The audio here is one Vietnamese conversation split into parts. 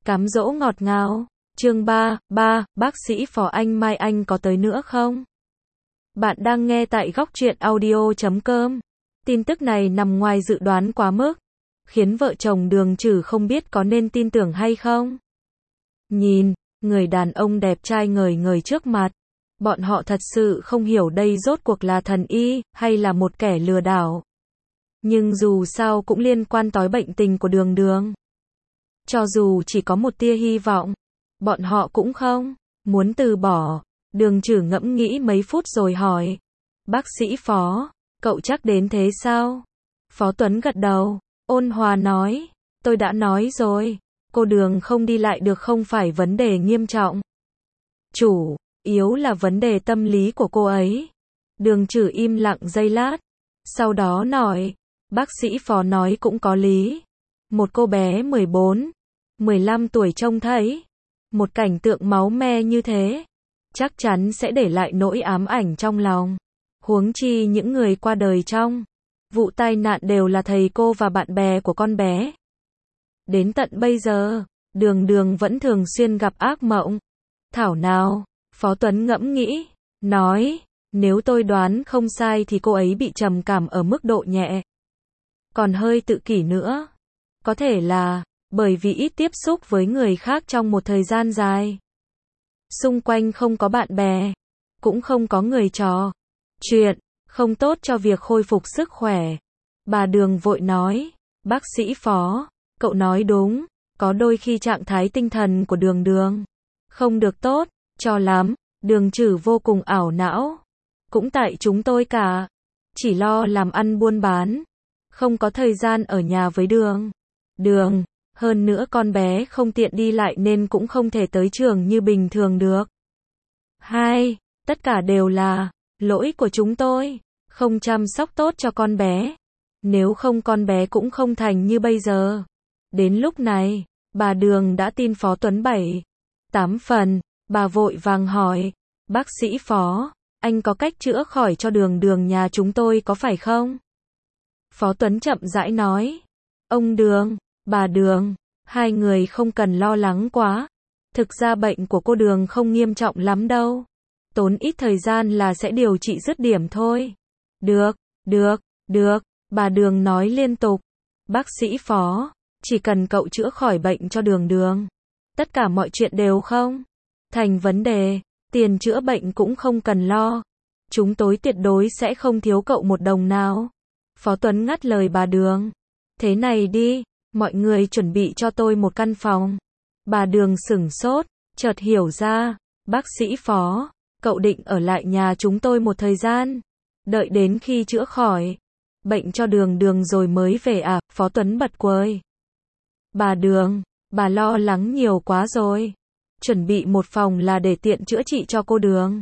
Cám dỗ ngọt ngào. Chương 3, bác sĩ Phó anh mai anh có tới nữa không? Bạn đang nghe tại góc truyện audio.com. Tin tức này nằm ngoài dự đoán quá mức, khiến vợ chồng Đường Trử không biết có nên tin tưởng hay không. Nhìn, người đàn ông đẹp trai ngời ngời trước mặt, bọn họ thật sự không hiểu đây rốt cuộc là thần y, hay là một kẻ lừa đảo. Nhưng dù sao cũng liên quan tới bệnh tình của Đường Đường. Cho dù chỉ có một tia hy vọng, bọn họ cũng không muốn từ bỏ. Đường Trử ngẫm nghĩ mấy phút rồi hỏi. Bác sĩ Phó, cậu chắc đến thế sao? Phó Tuấn gật đầu, ôn hòa nói. Tôi đã nói rồi, cô Đường không đi lại được không phải vấn đề nghiêm trọng. Chủ yếu là vấn đề tâm lý của cô ấy. Đường Trử im lặng giây lát, sau đó nói. Bác sĩ Phó nói cũng có lý. Một cô bé 14, 15 tuổi trông thấy một cảnh tượng máu me như thế, chắc chắn sẽ để lại nỗi ám ảnh trong lòng. Huống chi những người qua đời trong vụ tai nạn đều là thầy cô và bạn bè của con bé. Đến tận bây giờ, Đường Đường vẫn thường xuyên gặp ác mộng. Thảo nào, Phó Tuấn ngẫm nghĩ, nói, nếu tôi đoán không sai thì cô ấy bị trầm cảm ở mức độ nhẹ. Còn hơi tự kỷ nữa. Có thể là bởi vì ít tiếp xúc với người khác trong một thời gian dài. Xung quanh không có bạn bè, cũng không có người trò chuyện, không tốt cho việc khôi phục sức khỏe. Bà Đường vội nói, bác sĩ Phó, cậu nói đúng, có đôi khi trạng thái tinh thần của Đường Đường không được tốt cho lắm. Đường Trử vô cùng ảo não. Cũng tại chúng tôi cả, chỉ lo làm ăn buôn bán, không có thời gian ở nhà với Đường. Hơn nữa con bé không tiện đi lại nên cũng không thể tới trường như bình thường được. Tất cả đều là lỗi của chúng tôi, không chăm sóc tốt cho con bé. Nếu không con bé cũng không thành như bây giờ. Đến lúc này, bà Đường đã tin Phó Tuấn 7-8 phần, bà vội vàng hỏi, bác sĩ Phó, anh có cách chữa khỏi cho Đường Đường nhà chúng tôi có phải không? Phó Tuấn chậm rãi nói, ông Đường, bà Đường, hai người không cần lo lắng quá. Thực ra bệnh của cô Đường không nghiêm trọng lắm đâu. Tốn ít thời gian là sẽ điều trị dứt điểm thôi. Được, bà Đường nói liên tục. Bác sĩ Phó, chỉ cần cậu chữa khỏi bệnh cho Đường Đường, tất cả mọi chuyện đều không thành vấn đề, tiền chữa bệnh cũng không cần lo. Chúng tôi tuyệt đối sẽ không thiếu cậu một đồng nào. Phó Tuấn ngắt lời bà Đường. Thế này đi, mọi người chuẩn bị cho tôi một căn phòng. Bà Đường sửng sốt, chợt hiểu ra, bác sĩ Phó, cậu định ở lại nhà chúng tôi một thời gian, đợi đến khi chữa khỏi bệnh cho Đường Đường rồi mới về à? Phó Tuấn bật cười. Bà Đường, bà lo lắng nhiều quá rồi. Chuẩn bị một phòng là để tiện chữa trị cho cô Đường.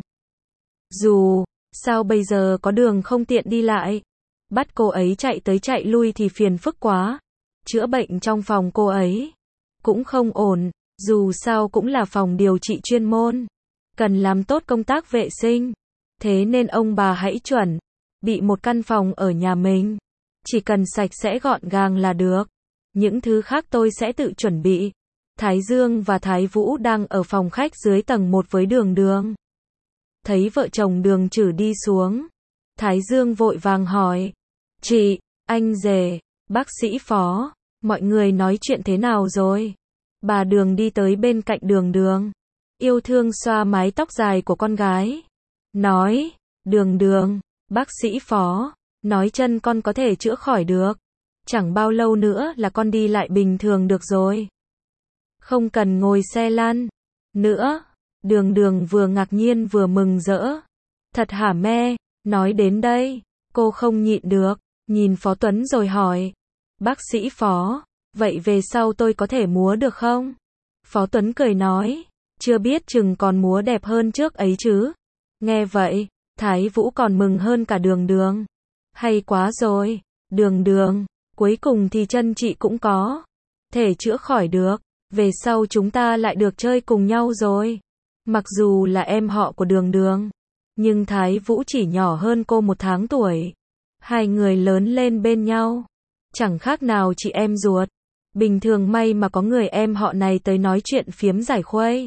Dù sao bây giờ có Đường không tiện đi lại, bắt cô ấy chạy tới chạy lui thì phiền phức quá. Chữa bệnh trong phòng cô ấy cũng không ổn, dù sao cũng là phòng điều trị chuyên môn, cần làm tốt công tác vệ sinh. Thế nên ông bà hãy chuẩn bị một căn phòng ở nhà mình, chỉ cần sạch sẽ gọn gàng là được. Những thứ khác tôi sẽ tự chuẩn bị. Thái Dương và Thái Vũ đang ở phòng khách dưới tầng 1 với Đường Đường. Thấy vợ chồng Đường Trử đi xuống, Thái Dương vội vàng hỏi, chị, anh rể, bác sĩ Phó, mọi người nói chuyện thế nào rồi? Bà Đường đi tới bên cạnh Đường Đường, yêu thương xoa mái tóc dài của con gái, nói, Đường, bác sĩ Phó, nói chân con có thể chữa khỏi được. Chẳng bao lâu nữa là con đi lại bình thường được rồi. Không cần ngồi xe lăn nữa. Đường vừa ngạc nhiên vừa mừng rỡ. Thật hả mẹ? Nói đến đây, cô không nhịn được, nhìn Phó Tuấn rồi hỏi. Bác sĩ Phó, vậy về sau tôi có thể múa được không? Phó Tuấn cười nói, chưa biết chừng còn múa đẹp hơn trước ấy chứ. Nghe vậy, Thái Vũ còn mừng hơn cả Đường. Hay quá rồi, Đường, cuối cùng thì chân chị cũng có thể chữa khỏi được. Về sau chúng ta lại được chơi cùng nhau rồi. Mặc dù là em họ của Đường, nhưng Thái Vũ chỉ nhỏ hơn cô 1 tháng tuổi. Hai người lớn lên bên nhau, chẳng khác nào chị em ruột. Bình thường may mà có người em họ này tới nói chuyện phiếm giải khuây.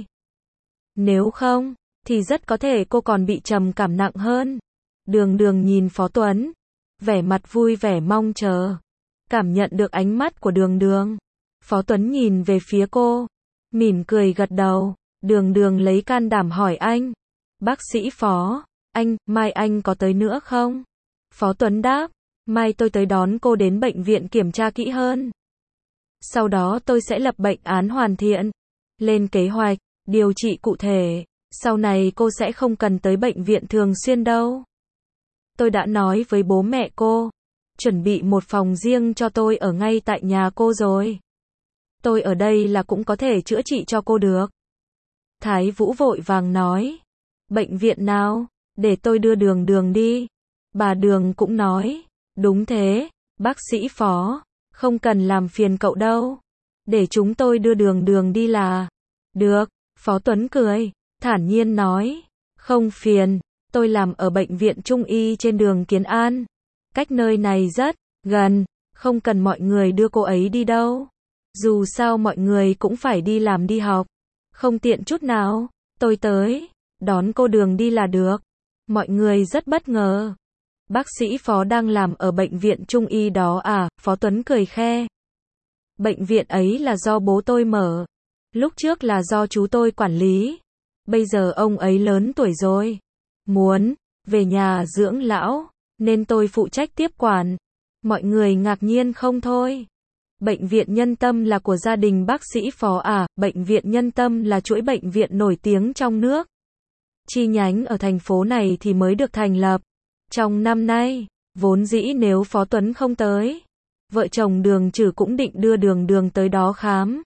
Nếu không, thì rất có thể cô còn bị trầm cảm nặng hơn. Đường Đường nhìn Phó Tuấn, vẻ mặt vui vẻ mong chờ. Cảm nhận được ánh mắt của Đường Đường, Phó Tuấn nhìn về phía cô, mỉm cười gật đầu. Đường Đường lấy can đảm hỏi anh, bác sĩ Phó, mai anh có tới nữa không? Phó Tuấn đáp, mai tôi tới đón cô đến bệnh viện kiểm tra kỹ hơn. Sau đó tôi sẽ lập bệnh án hoàn thiện, lên kế hoạch, điều trị cụ thể. Sau này cô sẽ không cần tới bệnh viện thường xuyên đâu. Tôi đã nói với bố mẹ cô, chuẩn bị một phòng riêng cho tôi ở ngay tại nhà cô rồi. Tôi ở đây là cũng có thể chữa trị cho cô được. Thái Vũ vội vàng nói, bệnh viện nào, để tôi đưa Đường Đường đi. Bà Đường cũng nói, đúng thế, bác sĩ Phó, không cần làm phiền cậu đâu. Để chúng tôi đưa Đường Đường đi là được. Phó Tuấn cười, thản nhiên nói, không phiền, tôi làm ở bệnh viện Trung y trên đường Kiến An. Cách nơi này rất gần, không cần mọi người đưa cô ấy đi đâu. Dù sao mọi người cũng phải đi làm đi học, không tiện chút nào, tôi tới, đón cô Đường đi là được. Mọi người rất bất ngờ. Bác sĩ Phó đang làm ở bệnh viện Trung y đó à? Phó Tuấn cười khe. Bệnh viện ấy là do bố tôi mở. Lúc trước là do chú tôi quản lý. Bây giờ ông ấy lớn tuổi rồi. Muốn về nhà dưỡng lão, nên tôi phụ trách tiếp quản. Mọi người ngạc nhiên không thôi. Bệnh viện Nhân Tâm là của gia đình bác sĩ Phó à? Bệnh viện Nhân Tâm là chuỗi bệnh viện nổi tiếng trong nước. Chi nhánh ở thành phố này thì mới được thành lập. Trong năm nay, vốn dĩ nếu Phó Tuấn không tới, vợ chồng Đường Trử cũng định đưa Đường Đường tới đó khám.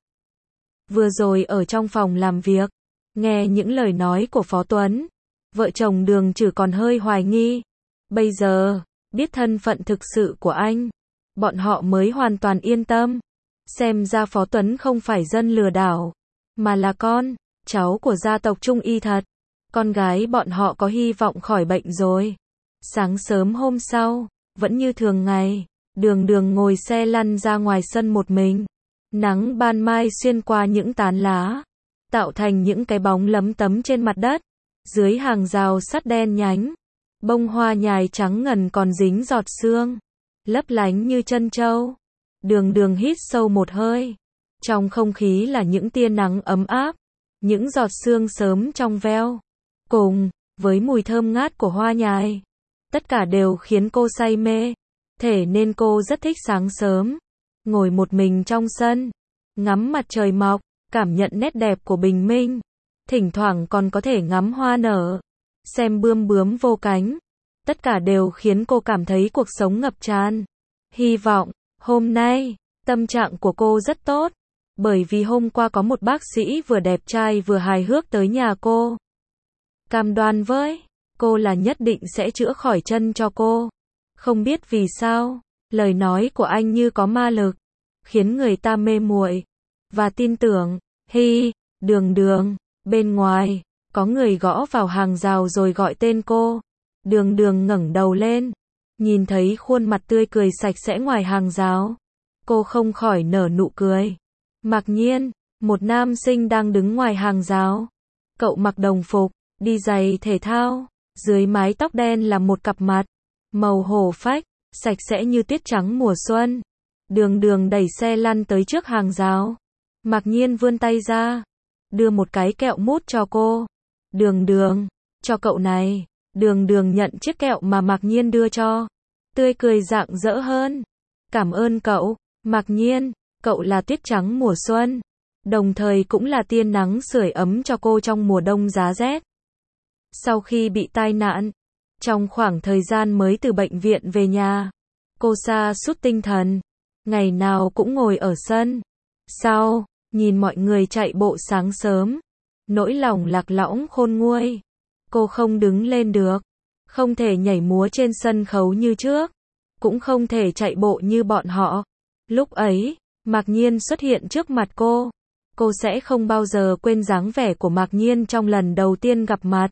Vừa rồi ở trong phòng làm việc, nghe những lời nói của Phó Tuấn, vợ chồng Đường Trử còn hơi hoài nghi. Bây giờ, biết thân phận thực sự của anh, bọn họ mới hoàn toàn yên tâm. Xem ra Phó Tuấn không phải dân lừa đảo, mà là con, cháu của gia tộc Trung y thật. Con gái bọn họ có hy vọng khỏi bệnh rồi. Sáng sớm hôm sau, vẫn như thường ngày, Đường Đường ngồi xe lăn ra ngoài sân một mình. Nắng ban mai xuyên qua những tán lá, tạo thành những cái bóng lấm tấm trên mặt đất. Dưới hàng rào sắt đen nhánh, bông hoa nhài trắng ngần còn dính giọt sương, lấp lánh như trân châu. Đường Đường hít sâu một hơi. Trong không khí là những tia nắng ấm áp, những giọt sương sớm trong veo, cùng với mùi thơm ngát của hoa nhài. Tất cả đều khiến cô say mê. Thế nên cô rất thích sáng sớm, ngồi một mình trong sân, ngắm mặt trời mọc, cảm nhận nét đẹp của bình minh. Thỉnh thoảng còn có thể ngắm hoa nở, xem bươm bướm vô cánh. Tất cả đều khiến cô cảm thấy cuộc sống ngập tràn hy vọng. Hôm nay, tâm trạng của cô rất tốt, bởi vì hôm qua có một bác sĩ vừa đẹp trai vừa hài hước tới nhà cô. Cam đoan với cô là nhất định sẽ chữa khỏi chân cho cô. Không biết vì sao, lời nói của anh như có ma lực, khiến người ta mê muội và tin tưởng. Đường Đường, bên ngoài, có người gõ vào hàng rào rồi gọi tên cô. Đường Đường ngẩng đầu lên, nhìn thấy khuôn mặt tươi cười sạch sẽ ngoài hàng rào. Cô không khỏi nở nụ cười. Mặc Nhiên, một nam sinh đang đứng ngoài hàng rào. Cậu mặc đồng phục, đi giày thể thao, dưới mái tóc đen là một cặp mặt màu hổ phách, sạch sẽ như tuyết trắng mùa xuân. Đường Đường đẩy xe lăn tới trước hàng rào. Mặc Nhiên vươn tay ra, đưa một cái kẹo mút cho cô. Đường Đường, cho cậu này. Đường Đường nhận chiếc kẹo mà Mặc Nhiên đưa cho, tươi cười rạng rỡ hơn. Cảm ơn cậu, Mặc Nhiên, cậu là tuyết trắng mùa xuân, đồng thời cũng là tia nắng sưởi ấm cho cô trong mùa đông giá rét. Sau khi bị tai nạn, trong khoảng thời gian mới từ bệnh viện về nhà, cô sa sút tinh thần, ngày nào cũng ngồi ở sân sau, nhìn mọi người chạy bộ sáng sớm, nỗi lòng lạc lõng khôn nguôi. Cô không đứng lên được, không thể nhảy múa trên sân khấu như trước, cũng không thể chạy bộ như bọn họ. Lúc ấy, Mặc Nhiên xuất hiện trước mặt cô sẽ không bao giờ quên dáng vẻ của Mặc Nhiên trong lần đầu tiên gặp mặt.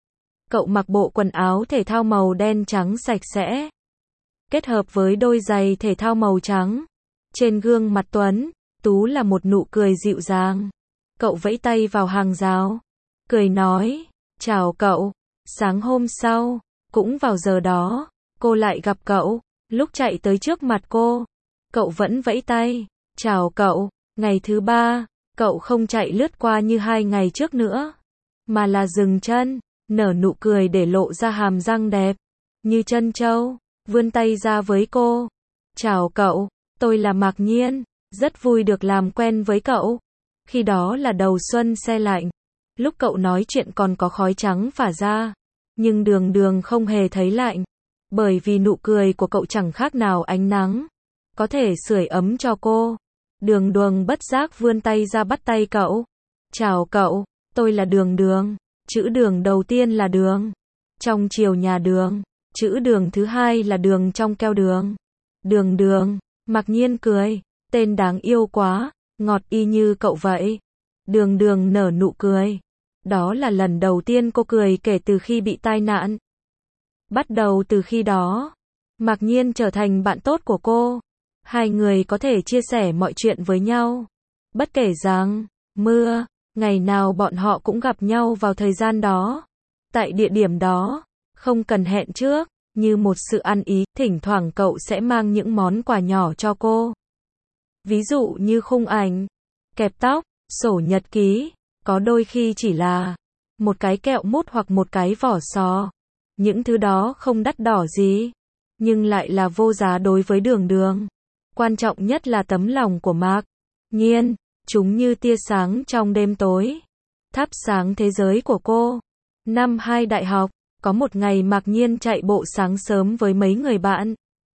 Cậu mặc bộ quần áo thể thao màu đen trắng sạch sẽ, kết hợp với đôi giày thể thao màu trắng. Trên gương mặt Tuấn, Tú là một nụ cười dịu dàng. Cậu vẫy tay vào hàng rào, cười nói, chào cậu. Sáng hôm sau, cũng vào giờ đó, cô lại gặp cậu. Lúc chạy tới trước mặt cô, cậu vẫn vẫy tay, chào cậu. Ngày thứ 3, cậu không chạy lướt qua như 2 ngày trước nữa, mà là dừng chân, nở nụ cười để lộ ra hàm răng đẹp, như trân châu, vươn tay ra với cô. Chào cậu, tôi là Mạc Nhiên, rất vui được làm quen với cậu. Khi đó là đầu xuân se lạnh, lúc cậu nói chuyện còn có khói trắng phả ra, nhưng Đường Đường không hề thấy lạnh, bởi vì nụ cười của cậu chẳng khác nào ánh nắng, có thể sưởi ấm cho cô. Đường Đường bất giác vươn tay ra bắt tay cậu. Chào cậu, tôi là Đường Đường. Chữ Đường đầu tiên là đường trong chiều nhà Đường, chữ Đường thứ hai là đường trong keo đường. Đường Đường, Mạc Nhiên cười, tên đáng yêu quá, ngọt y như cậu vậy. Đường Đường nở nụ cười. Đó là lần đầu tiên cô cười kể từ khi bị tai nạn. Bắt đầu từ khi đó, Mạc Nhiên trở thành bạn tốt của cô. Hai người có thể chia sẻ mọi chuyện với nhau. Bất kể rằng, mưa, ngày nào bọn họ cũng gặp nhau vào thời gian đó. Tại địa điểm đó, không cần hẹn trước, như một sự ăn ý, thỉnh thoảng cậu sẽ mang những món quà nhỏ cho cô. Ví dụ như khung ảnh, kẹp tóc, sổ nhật ký, có đôi khi chỉ là một cái kẹo mút hoặc một cái vỏ sò. Những thứ đó không đắt đỏ gì, nhưng lại là vô giá đối với Đường Đường. Quan trọng nhất là tấm lòng của Mạc Nhiên, chúng như tia sáng trong đêm tối, thắp sáng thế giới của cô. Năm 2 đại học, có một ngày Mạc Nhiên chạy bộ sáng sớm với mấy người bạn.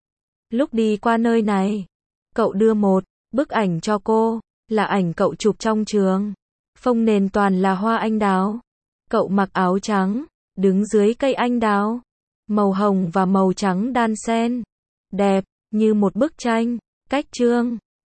Lúc đi qua nơi này, cậu đưa một bức ảnh cho cô, là ảnh cậu chụp trong trường. Phông nền toàn là hoa anh đào. Cậu mặc áo trắng, đứng dưới cây anh đào, màu hồng và màu trắng đan xen, đẹp như một bức tranh. Cách chương